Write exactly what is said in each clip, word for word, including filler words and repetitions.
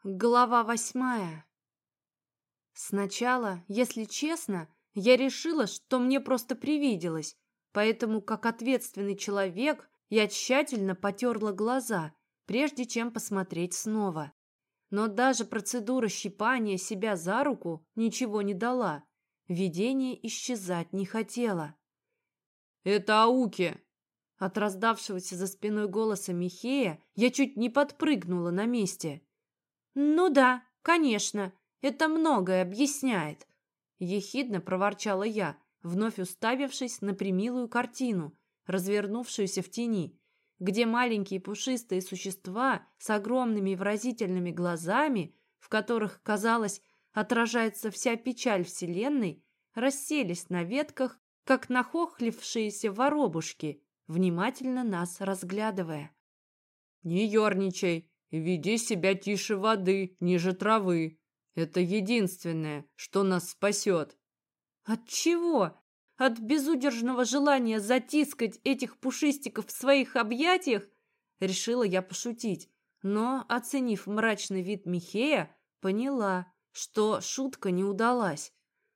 Глава восьмая. Сначала, если честно, я решила, что мне просто привиделось, поэтому, как ответственный человек, я тщательно потерла глаза, прежде чем посмотреть снова. Но даже процедура щипания себя за руку ничего не дала. Видение исчезать не хотело. «Это Ауки!» От раздавшегося за спиной голоса Михея я чуть не подпрыгнула на месте. «Ну да, конечно, это многое объясняет», — ехидно проворчала я, вновь уставившись на премилую картину, развернувшуюся в тени, где маленькие пушистые существа с огромными выразительными глазами, в которых, казалось, отражается вся печаль вселенной, расселись на ветках, как нахохлившиеся воробушки, внимательно нас разглядывая. «Не ерничай и веди себя тише воды, ниже травы. Это единственное, что нас спасет». От чего? От безудержного желания затискать этих пушистиков в своих объятиях? Решила я пошутить, но, оценив мрачный вид Михея, поняла, что шутка не удалась.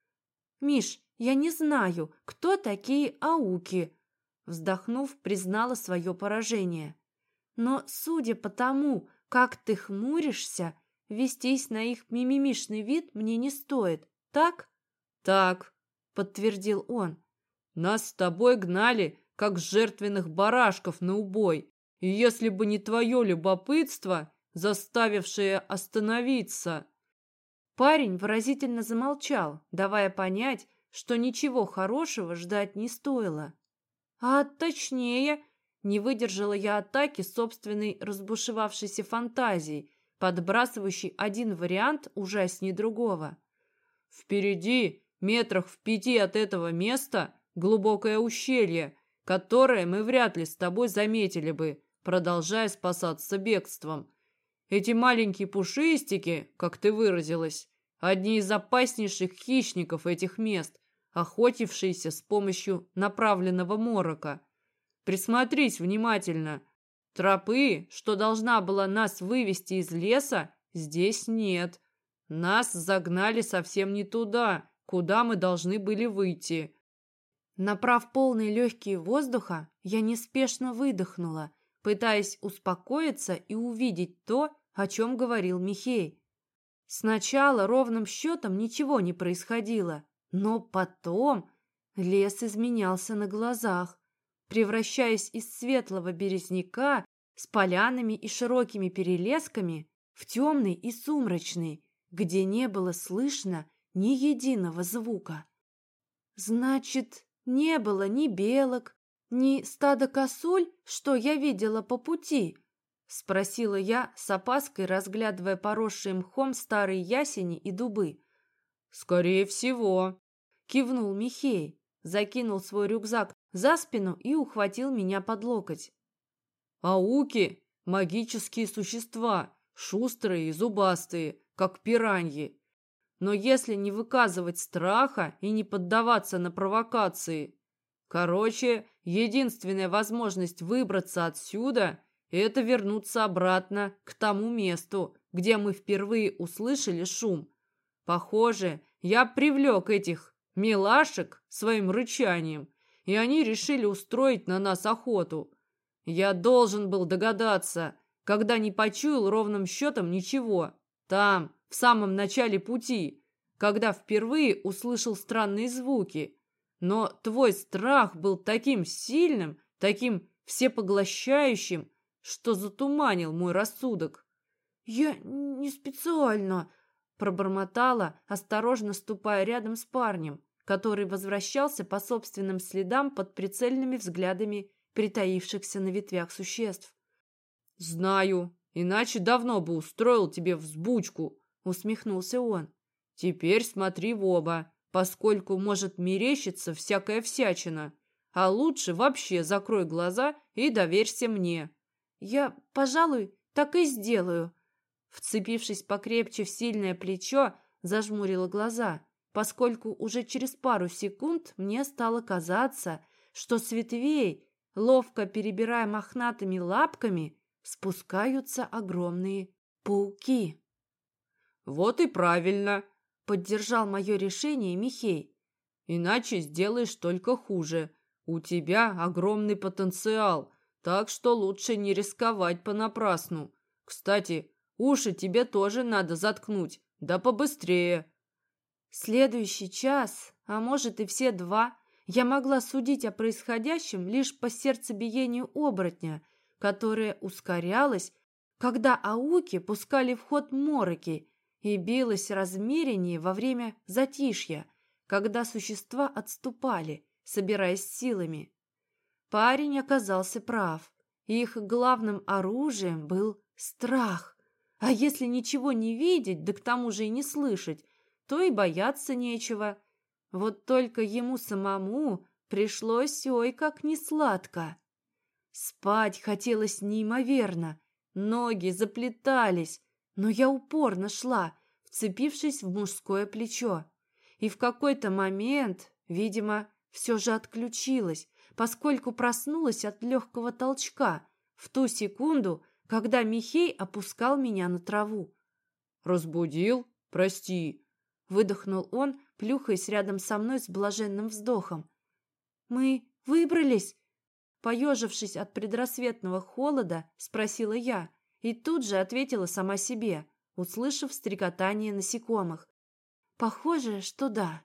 «Миш, я не знаю, кто такие ауки», вздохнув, признала свое поражение. «Но, судя по тому, как ты хмуришься, вестись на их мимимишный вид мне не стоит, так?» «Так», — подтвердил он. «нас с тобой гнали, как жертвенных барашков на убой, и если бы не твое любопытство, заставившее остановиться...» Парень выразительно замолчал, давая понять, что ничего хорошего ждать не стоило. «А точнее...» Не выдержала я атаки собственной разбушевавшейся фантазии, подбрасывающей один вариант ужаснее другого. «Впереди, метрах в пяти от этого места, глубокое ущелье, которое мы вряд ли с тобой заметили бы, продолжая спасаться бегством. Эти маленькие пушистики, как ты выразилась, одни из опаснейших хищников этих мест, охотившиеся с помощью направленного морока. Присмотрись внимательно. Тропы, что должна была нас вывести из леса, здесь нет. Нас загнали совсем не туда, куда мы должны были выйти». Набрав полные легкие воздуха, я неспешно выдохнула, пытаясь успокоиться и увидеть то, о чем говорил Михей. Сначала ровным счетом ничего не происходило, но потом лес изменялся на глазах, превращаясь из светлого березняка с полянами и широкими перелесками в темный и сумрачный, где не было слышно ни единого звука. Значит, не было ни белок, ни стада косуль, что я видела по пути? Спросила я с опаской, разглядывая поросшие мхом старые ясени и дубы. «Скорее всего», — кивнул Михей, закинул свой рюкзак за спину и ухватил меня под локоть. «Ауки — магические существа, шустрые и зубастые, как пираньи. Но если не выказывать страха и не поддаваться на провокации... Короче, единственная возможность выбраться отсюда — это вернуться обратно к тому месту, где мы впервые услышали шум. Похоже, я привлек этих милашек своим рычанием, и они решили устроить на нас охоту. Я должен был догадаться, когда не почуял ровным счетом ничего. Там, в самом начале пути, когда впервые услышал странные звуки. Но твой страх был таким сильным, таким всепоглощающим, что затуманил мой рассудок». «Я не специально», — пробормотала, осторожно ступая рядом с парнем, который возвращался по собственным следам под прицельными взглядами притаившихся на ветвях существ. «Знаю, иначе давно бы устроил тебе взбучку», — усмехнулся он. «Теперь смотри в оба, поскольку может мерещиться всякая всячина. А лучше вообще закрой глаза и доверься мне». «Я, пожалуй, так и сделаю». Вцепившись покрепче в сильное плечо, зажмурила глаза, поскольку уже через пару секунд мне стало казаться, что с ветвей, ловко перебирая мохнатыми лапками, спускаются огромные пауки. Вот и правильно, поддержал мое решение Михей. иначе сделаешь только хуже. У тебя огромный потенциал, так что лучше не рисковать понапрасну. Кстати, уши тебе тоже надо заткнуть, да побыстрее. Следующий час, а может и все два, я могла судить о происходящем лишь по сердцебиению оборотня, которое ускорялось, когда ауки пускали в ход мороки, и билось размереннее во время затишья, когда существа отступали, собираясь силами. Парень оказался прав. Их главным оружием был страх. А если ничего не видеть, да к тому же и не слышать, то и бояться нечего. Вот только ему самому пришлось ой как несладко. Спать хотелось неимоверно, ноги заплетались, но я упорно шла, вцепившись в мужское плечо. И в какой-то момент, видимо, все же отключилась, поскольку проснулась от легкого толчка в ту секунду, когда Михей опускал меня на траву. «Разбудил? Прости», — выдохнул он, плюхаясь рядом со мной с блаженным вздохом. «Мы выбрались?» Поежившись от предрассветного холода, спросила я и тут же ответила сама себе, услышав стрекотание насекомых. «Похоже, что да».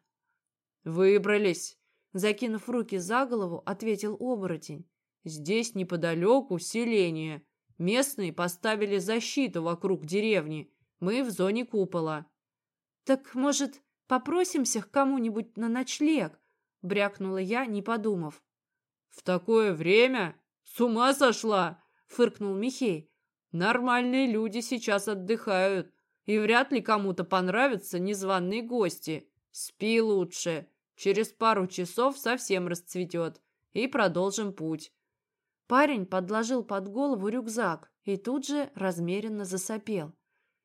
«Выбрались», — закинув руки за голову, ответил оборотень. «Здесь неподалеку селение. Местные поставили защиту вокруг деревни. Мы в зоне купола». «Так, может, попросимся к кому-нибудь на ночлег?» — брякнула я, не подумав. «В такое время? С ума сошла!» — фыркнул Михей. «Нормальные люди сейчас отдыхают, и вряд ли кому-то понравятся незваные гости. Спи лучше, через пару часов совсем расцветет, и продолжим путь». Парень подложил под голову рюкзак и тут же размеренно засопел.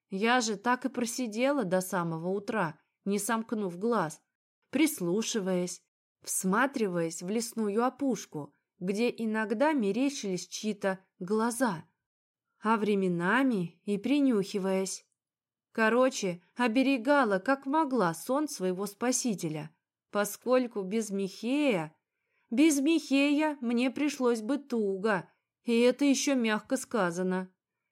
Я же так и просидела до самого утра, не сомкнув глаз, прислушиваясь, всматриваясь в лесную опушку, где иногда мерещились чьи-то глаза, а временами и принюхиваясь. Короче, оберегала как могла сон своего спасителя, поскольку без Михея... Без Михея мне пришлось бы туго, и это еще мягко сказано.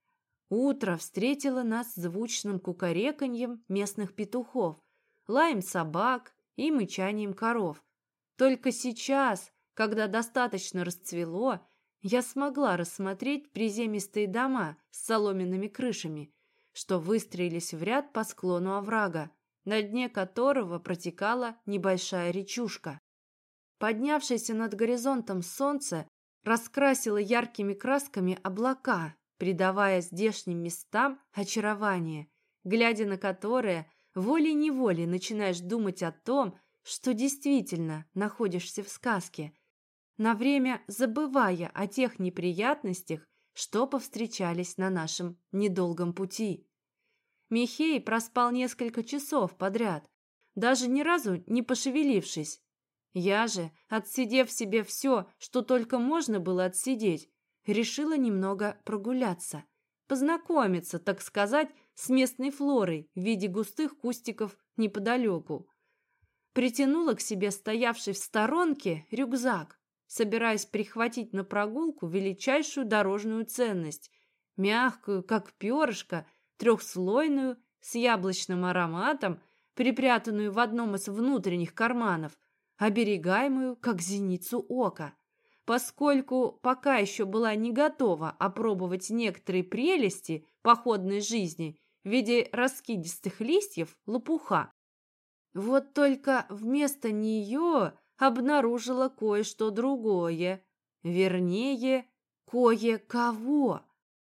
Утро встретило нас звучным кукареканьем местных петухов, лаем собак и мычанием коров. Только сейчас, когда достаточно расцвело, я смогла рассмотреть приземистые дома с соломенными крышами, что выстроились в ряд по склону оврага, на дне которого протекала небольшая речушка. Поднявшееся над горизонтом солнце раскрасило яркими красками облака, придавая здешним местам очарование, глядя на которое волей-неволей начинаешь думать о том, что действительно находишься в сказке, на время забывая о тех неприятностях, что повстречались на нашем недолгом пути. Михей проспал несколько часов подряд, даже ни разу не пошевелившись. Я же, отсидев себе все, что только можно было отсидеть, решила немного прогуляться, познакомиться, так сказать, с местной флорой в виде густых кустиков неподалеку. Притянула к себе стоявший в сторонке рюкзак, собираясь прихватить на прогулку величайшую дорожную ценность, мягкую, как перышко, трехслойную, с яблочным ароматом, припрятанную в одном из внутренних карманов, оберегаемую, как зеницу ока. Поскольку пока еще была не готова опробовать некоторые прелести походной жизни в виде раскидистых листьев лопуха. Вот только вместо нее обнаружила кое-что другое, вернее, кое-кого.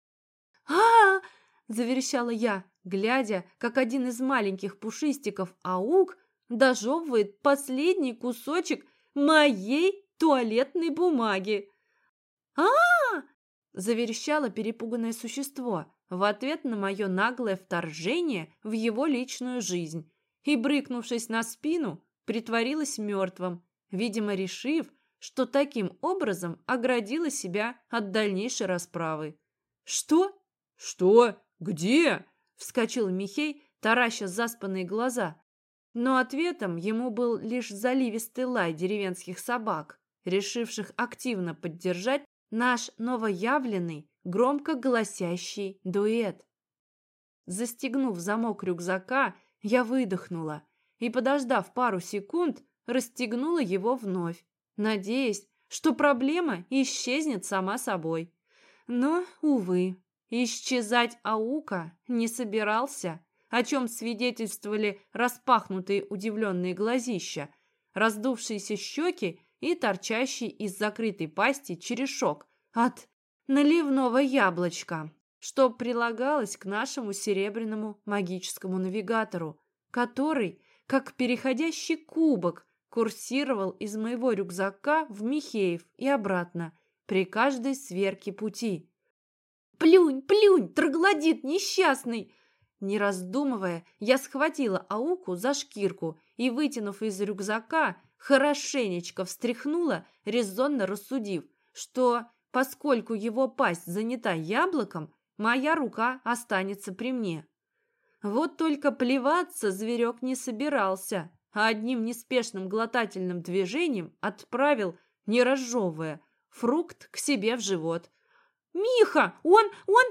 а заверещала я, глядя, как один из маленьких пушистиков аук дожевывает последний кусочек моей туалетной бумаги. а заверещало перепуганное существо в ответ на мое наглое вторжение в его личную жизнь и, брыкнувшись на спину, притворилась мертвым, видимо, решив, что таким образом оградила себя от дальнейшей расправы. «Что? Что? Где?» — вскочил Михей, тараща заспанные глаза. Но ответом ему был лишь заливистый лай деревенских собак, решивших активно поддержать наш новоявленный, громко голосящий дуэт. Застегнув замок рюкзака, я выдохнула и, подождав пару секунд, расстегнула его вновь, надеясь, что проблема исчезнет сама собой. Но, увы, исчезать Аука не собирался, о чем свидетельствовали распахнутые удивленные глазища, раздувшиеся щеки и торчащий из закрытой пасти черешок от наливного яблочка, что прилагалось к нашему серебряному магическому навигатору, который, как переходящий кубок, курсировал из моего рюкзака в Михеев и обратно при каждой сверке пути. «Плюнь, плюнь, троглодит несчастный!» Не раздумывая, я схватила Ауку за шкирку и, вытянув из рюкзака, хорошенечко встряхнула, резонно рассудив, что, поскольку его пасть занята яблоком, моя рука останется при мне. Вот только плеваться зверек не собирался, а одним неспешным глотательным движением отправил, не разжевывая, фрукт к себе в живот. «Миха, он, он...»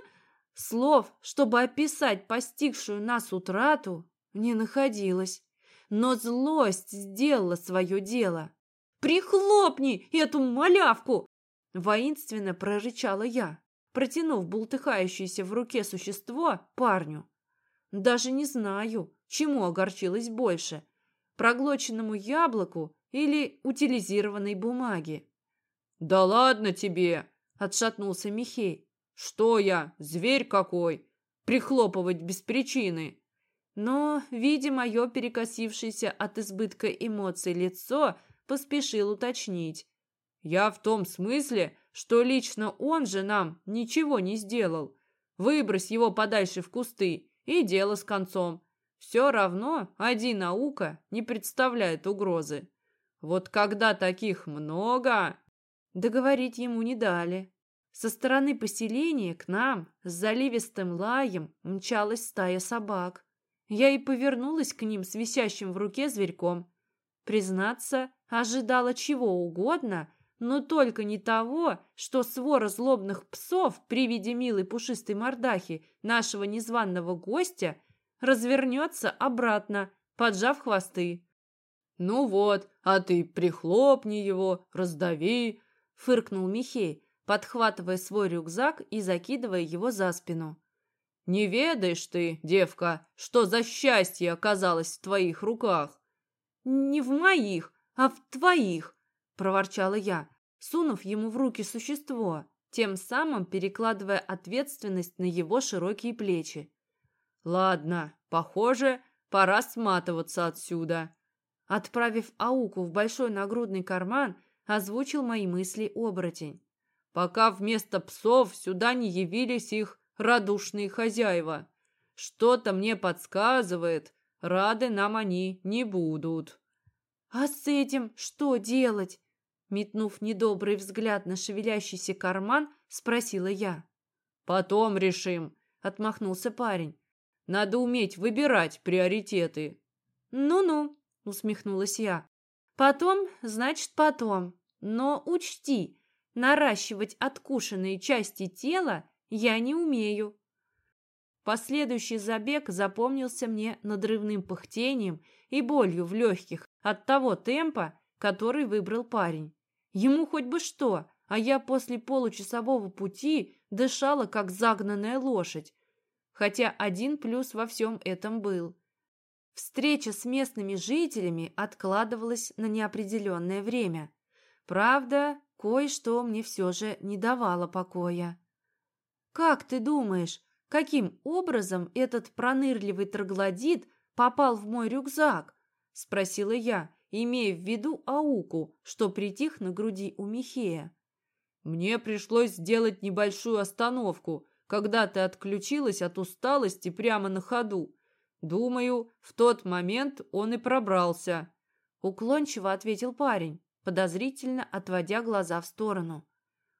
Слов, чтобы описать постигшую нас утрату, не находилось, но злость сделала свое дело. «Прихлопни эту малявку!» Воинственно прорычала я, протянув бултыхающееся в руке существо парню. Даже не знаю, чему огорчилась больше – проглоченному яблоку или утилизированной бумаге. «Да ладно тебе!» – отшатнулся Михей. «Что я, зверь какой? Прихлопывать без причины!» Но, видя мое перекосившееся от избытка эмоций лицо, поспешил уточнить. «Я в том смысле, что лично он же нам ничего не сделал. Выбрось его подальше в кусты, и дело с концом. Все равно один Аука не представляет угрозы. Вот когда таких много...» Договорить ему не дали. Со стороны поселения к нам с заливистым лаем мчалась стая собак. Я и повернулась к ним с висящим в руке зверьком. Признаться, ожидала чего угодно, но только не того, что свора злобных псов при виде милой пушистой мордахи нашего незваного гостя развернется обратно, поджав хвосты. «Ну вот, а ты прихлопни его, раздави», — фыркнул Михей, подхватывая свой рюкзак и закидывая его за спину. «Не ведаешь ты, девка, что за счастье оказалось в твоих руках?» «Не в моих, а в твоих», — проворчала я, сунув ему в руки существо, тем самым перекладывая ответственность на его широкие плечи. «Ладно, похоже, пора сматываться отсюда». Отправив Ауку в большой нагрудный карман, озвучил мои мысли оборотень. «Пока вместо псов сюда не явились их радушные хозяева. Что-то мне подсказывает, рады нам они не будут». «А с этим что делать?» Метнув недобрый взгляд на шевелящийся карман, спросила я. «Потом решим», — отмахнулся парень. «Надо уметь выбирать приоритеты». «Ну-ну», — усмехнулась я. «Потом, значит, потом. Но учти, наращивать откушенные части тела я не умею». Последующий забег запомнился мне надрывным пыхтением и болью в легких от того темпа, который выбрал парень. Ему хоть бы что, а я после получасового пути дышала, как загнанная лошадь. Хотя один плюс во всем этом был. Встреча с местными жителями откладывалась на неопределенное время. Правда, кое-что мне все же не давало покоя. «Как ты думаешь, каким образом этот пронырливый троглодит попал в мой рюкзак?» – спросила я, имея в виду Ауку, что притих на груди у Михея. «Мне пришлось сделать небольшую остановку, когда ты отключилась от усталости прямо на ходу. Думаю, в тот момент он и пробрался», — уклончиво ответил парень, подозрительно отводя глаза в сторону.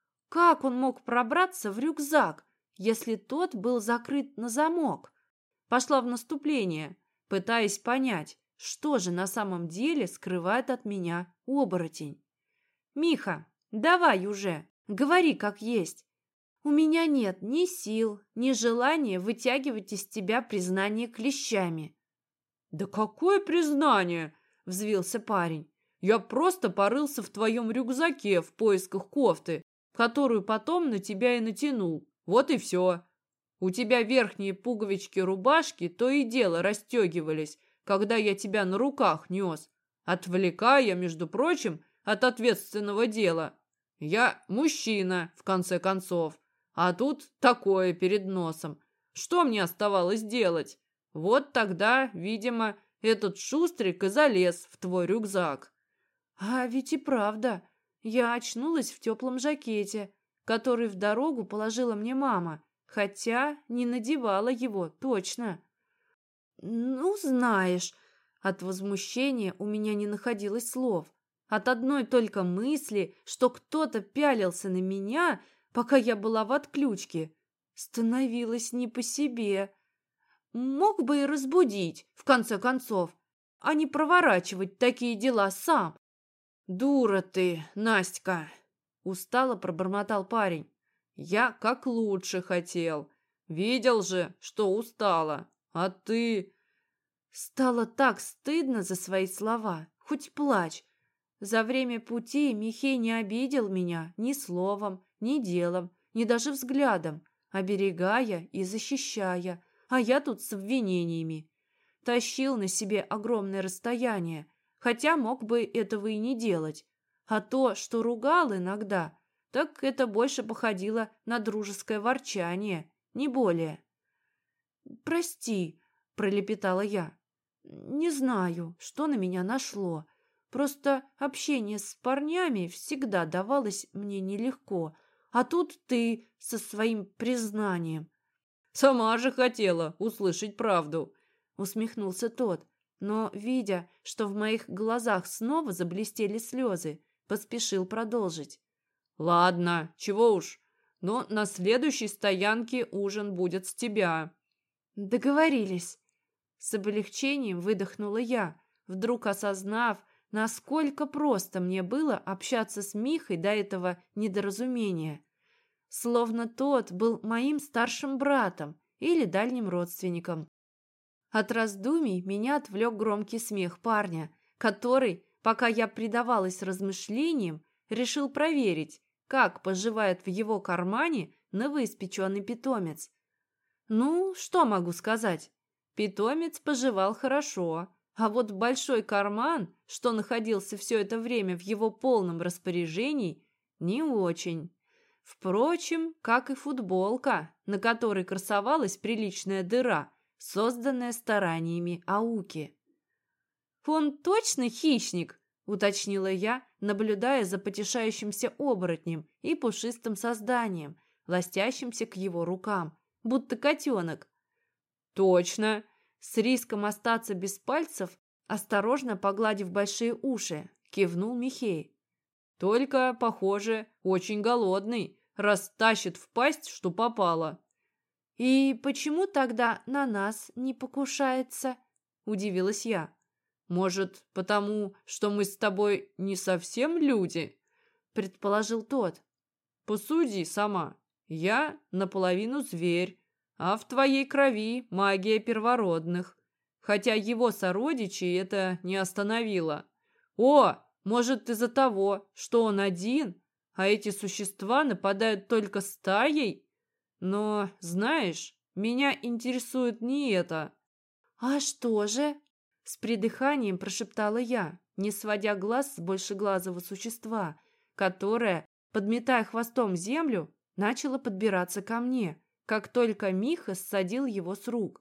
«Как он мог пробраться в рюкзак, если тот был закрыт на замок?» пошла в наступление, пытаясь понять, что же на самом деле скрывает от меня оборотень. «Миха, давай уже, говори как есть. У меня нет ни сил, ни желания вытягивать из тебя признание клещами». «Да какое признание?» – взвился парень. «Я просто порылся в твоем рюкзаке в поисках кофты, которую потом на тебя и натянул. Вот и все. У тебя верхние пуговички рубашки то и дело расстегивались, когда я тебя на руках нес, отвлекая, между прочим, от ответственного дела. Я мужчина, в конце концов, а тут такое перед носом. Что мне оставалось делать? Вот тогда, видимо, этот шустрик и залез в твой рюкзак». А ведь и правда, я очнулась в теплом жакете, который в дорогу положила мне мама, хотя не надевала его точно. Ну, знаешь, от возмущения у меня не находилось слов. От одной только мысли, что кто-то пялился на меня, пока я была в отключке, становилось не по себе. Мог бы и разбудить, в конце концов, а не проворачивать такие дела сам. «Дура ты, Настя!» – устало пробормотал парень. «Я как лучше хотел. Видел же, что устала. А ты...» Стало так стыдно за свои слова, хоть плачь. За время пути Михей не обидел меня ни словом, ни делом, ни даже взглядом, оберегая и защищая, а я тут с обвинениями. Тащил на себе огромное расстояние, хотя мог бы этого и не делать. А то, что ругал иногда, так это больше походило на дружеское ворчание, не более. «Прости», — пролепетала я. «Не знаю, что на меня нашло. Просто общение с парнями всегда давалось мне нелегко, а тут ты со своим признанием». «Сама же хотела услышать правду», — усмехнулся тот, но, видя, что в моих глазах снова заблестели слезы, поспешил продолжить. «Ладно, чего уж, но на следующей стоянке ужин будет с тебя». «Договорились». С облегчением выдохнула я, вдруг осознав, насколько просто мне было общаться с Михой до этого недоразумения. Словно тот был моим старшим братом или дальним родственником. От раздумий меня отвлек громкий смех парня, который, пока я предавалась размышлениям, решил проверить, как поживает в его кармане новоиспеченный питомец. Ну, что могу сказать? Питомец поживал хорошо, а вот большой карман, что находился все это время в его полном распоряжении, не очень. Впрочем, как и футболка, на которой красовалась приличная дыра, созданная стараниями Ауки. «Он точно хищник?» – уточнила я, наблюдая за потешающимся оборотнем и пушистым созданием, ластящимся к его рукам, будто котенок. «Точно!» – с риском остаться без пальцев, осторожно погладив большие уши, кивнул Михей. «Только, похоже, очень голодный, раз тащит в пасть, что попало». «И почему тогда на нас не покушается?» – удивилась я. «Может, потому, что мы с тобой не совсем люди?» – предположил тот. «Посуди сама. Я наполовину зверь, а в твоей крови магия первородных. Хотя его сородичей это не остановило. О, может, из-за того, что он один, а эти существа нападают только стаей? Но, знаешь, меня интересует не это». «А что же?» – с придыханием прошептала я, не сводя глаз с большеглазого существа, которое, подметая хвостом землю, начало подбираться ко мне, как только Миха ссадил его с рук.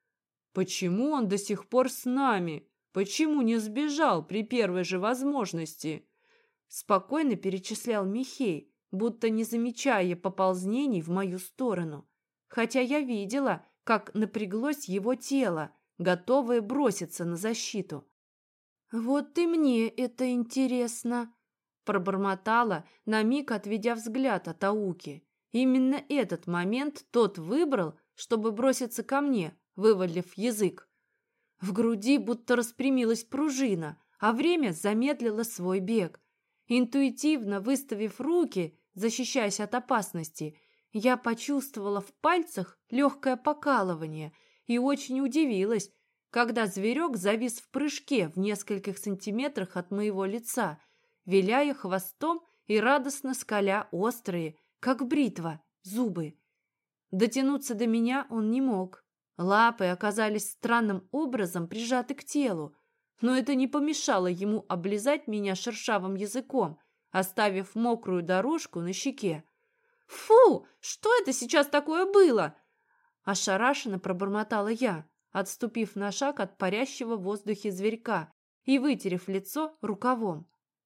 «Почему он до сих пор с нами? Почему не сбежал при первой же возможности?» Спокойно перечислял Михей, будто не замечая поползнений в мою сторону. Хотя я видела, как напряглось его тело, готовое броситься на защиту. «Вот и мне это интересно», – пробормотала, на миг отведя взгляд от Ауки. Именно этот момент тот выбрал, чтобы броситься ко мне, вывалив язык. В груди будто распрямилась пружина, а время замедлило свой бег. Интуитивно выставив руки, защищаясь от опасности, я почувствовала в пальцах легкое покалывание и очень удивилась, когда зверек завис в прыжке в нескольких сантиметрах от моего лица, виляя хвостом и радостно скаля острые, как бритва, зубы. Дотянуться до меня он не мог. Лапы оказались странным образом прижаты к телу, но это не помешало ему облизать меня шершавым языком, оставив мокрую дорожку на щеке. «Фу! Что это сейчас такое было?» Ошарашенно пробормотала я, отступив на шаг от парящего в воздухе зверька и вытерев лицо рукавом.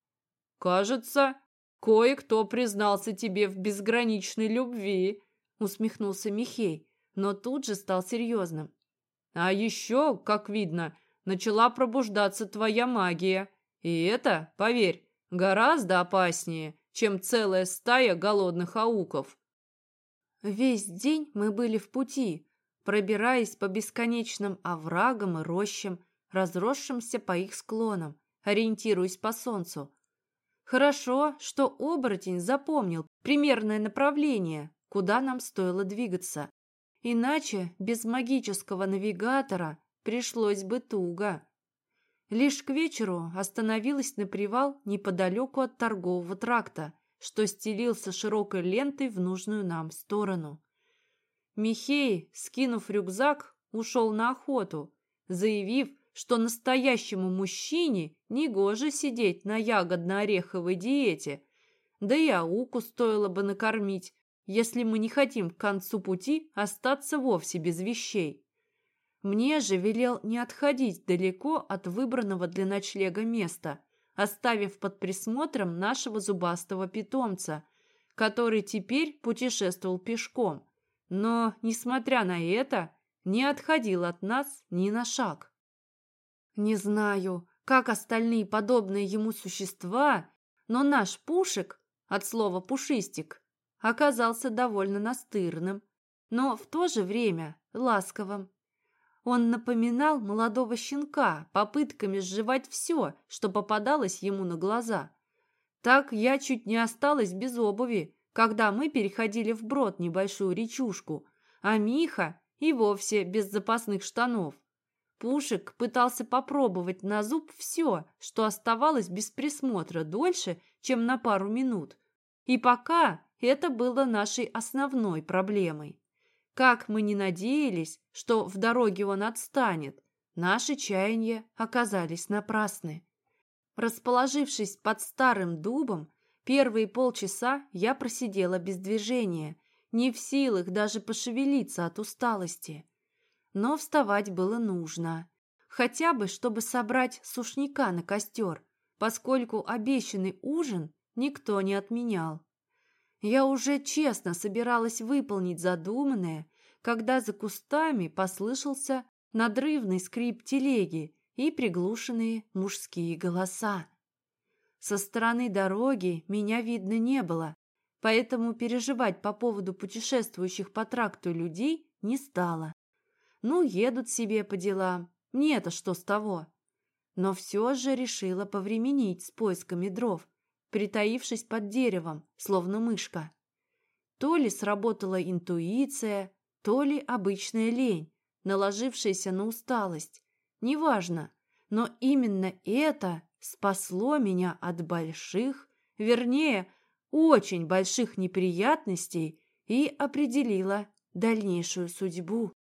«Кажется, кое-кто признался тебе в безграничной любви», усмехнулся Михей, но тут же стал серьезным. «А еще, как видно, начала пробуждаться твоя магия, и это, поверь, гораздо опаснее, чем целая стая голодных ауков». Весь день мы были в пути, пробираясь по бесконечным оврагам и рощам, разросшимся по их склонам, ориентируясь по солнцу. Хорошо, что оборотень запомнил примерное направление, куда нам стоило двигаться. Иначе без магического навигатора пришлось бы туго. Лишь к вечеру остановилась на привал неподалеку от торгового тракта, что стелился широкой лентой в нужную нам сторону. Михей, скинув рюкзак, ушел на охоту, заявив, что настоящему мужчине негоже сидеть на ягодно-ореховой диете, да и ауку стоило бы накормить, если мы не хотим к концу пути остаться вовсе без вещей. Мне же велел не отходить далеко от выбранного для ночлега места, оставив под присмотром нашего зубастого питомца, который теперь путешествовал пешком, но, несмотря на это, не отходил от нас ни на шаг. Не знаю, как остальные подобные ему существа, но наш Пушек, от слова «пушистик», оказался довольно настырным, но в то же время ласковым. Он напоминал молодого щенка попытками сживать все, что попадалось ему на глаза. Так я чуть не осталась без обуви, когда мы переходили вброд небольшую речушку, а Миха и вовсе без запасных штанов. Пушек пытался попробовать на зуб все, что оставалось без присмотра дольше, чем на пару минут. И пока это было нашей основной проблемой. Как мы ни надеялись, что в дороге он отстанет, наши чаяния оказались напрасны. Расположившись под старым дубом, первые полчаса я просидела без движения, не в силах даже пошевелиться от усталости. Но вставать было нужно, хотя бы чтобы собрать сушняка на костер, поскольку обещанный ужин никто не отменял. Я уже честно собиралась выполнить задуманное, когда за кустами послышался надрывный скрип телеги и приглушенные мужские голоса. Со стороны дороги меня видно не было, поэтому переживать по поводу путешествующих по тракту людей не стала. Ну, едут себе по делам, мне-то что с того? Но все же решила повременить с поисками дров, притаившись под деревом, словно мышка. То ли сработала интуиция, то ли обычная лень, наложившаяся на усталость. Неважно, но именно это спасло меня от больших, вернее, очень больших неприятностей и определило дальнейшую судьбу.